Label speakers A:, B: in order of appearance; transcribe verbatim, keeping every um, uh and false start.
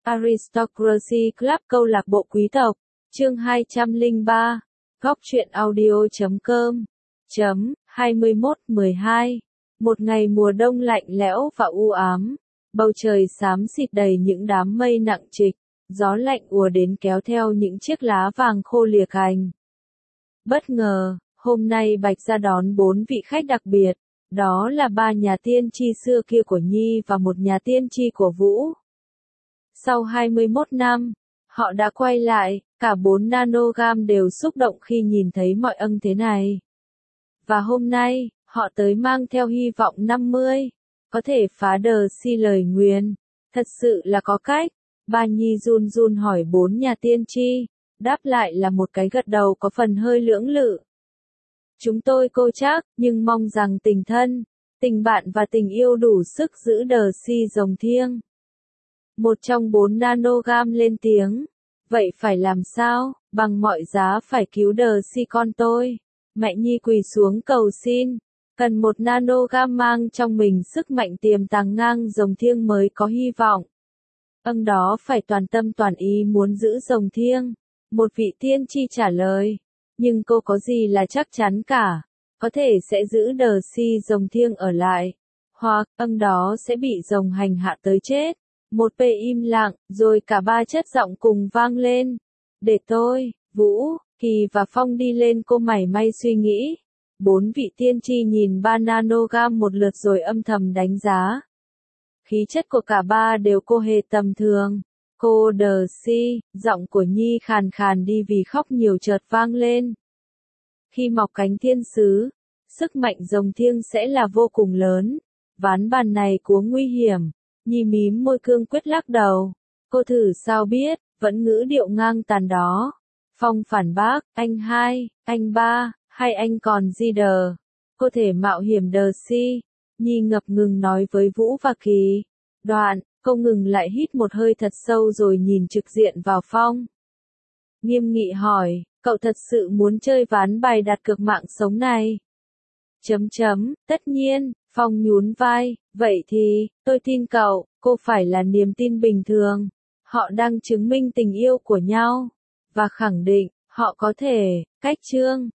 A: Aristocracy Club câu lạc bộ quý tộc, chương hai trăm lẻ ba, góc truyện audio.com, chấm, hai mươi mốt mười hai. Một ngày mùa đông lạnh lẽo và u ám, bầu trời xám xịt đầy những đám mây nặng trịch, gió lạnh ùa đến kéo theo những chiếc lá vàng khô lìa cành. Bất ngờ, hôm nay Bạch ra đón bốn vị khách đặc biệt, đó là ba nhà tiên tri xưa kia của Nhi và một nhà tiên tri của Vũ. Sau hai mươi mốt năm, họ đã quay lại, cả bốn nanogam đều xúc động khi nhìn thấy mọi ân thế này. Và hôm nay, họ tới mang theo hy vọng năm mươi, có thể phá đờ si lời nguyền. Thật sự là có cách. Ba Nhi run run hỏi bốn nhà tiên tri, đáp lại là một cái gật đầu có phần hơi lưỡng lự. Chúng tôi cô chắc, nhưng mong rằng tình thân, tình bạn và tình yêu đủ sức giữ đờ si rồng thiêng. Một trong bốn nanogam lên tiếng. Vậy phải làm sao? Bằng mọi giá phải cứu đờ si con tôi. Mẹ Nhi quỳ xuống cầu xin. Cần một nanogam mang trong mình sức mạnh tiềm tàng ngang rồng thiêng mới có hy vọng. Âng đó phải toàn tâm toàn ý muốn giữ rồng thiêng. Một vị tiên tri trả lời. Nhưng cô có gì là chắc chắn cả. Có thể sẽ giữ đờ si rồng thiêng ở lại. Hoặc âng đó sẽ bị rồng hành hạ tới chết. Một pê im lặng, rồi cả ba chất giọng cùng vang lên. Để tôi, Vũ, Kỳ và Phong đi lên cô mảy may suy nghĩ. Bốn vị tiên tri nhìn ba nanogam một lượt rồi âm thầm đánh giá. Khí chất của cả ba đều cô hề tầm thường. Cô đờ si, giọng của Nhi khàn khàn đi vì khóc nhiều chợt vang lên. Khi mọc cánh thiên sứ, sức mạnh rồng thiêng sẽ là vô cùng lớn. Ván bàn này quá nguy hiểm. Nhi mím môi cương quyết lắc đầu. Cô thử sao biết, vẫn ngữ điệu ngang tàn đó. Phong phản bác, anh hai, anh ba, hay anh còn gì đờ. Cô thể mạo hiểm đờ si. Nhi ngập ngừng nói với Vũ và Kỳ. Đoạn, cô ngừng lại hít một hơi thật sâu rồi nhìn trực diện vào Phong. Nghiêm nghị hỏi, cậu thật sự muốn chơi ván bài đặt cược mạng sống này? Chấm chấm, tất nhiên, Phong nhún vai, vậy thì, tôi tin cậu, cô phải là niềm tin bình thường. Họ đang chứng minh tình yêu của nhau, và khẳng định, họ có thể, cách chương,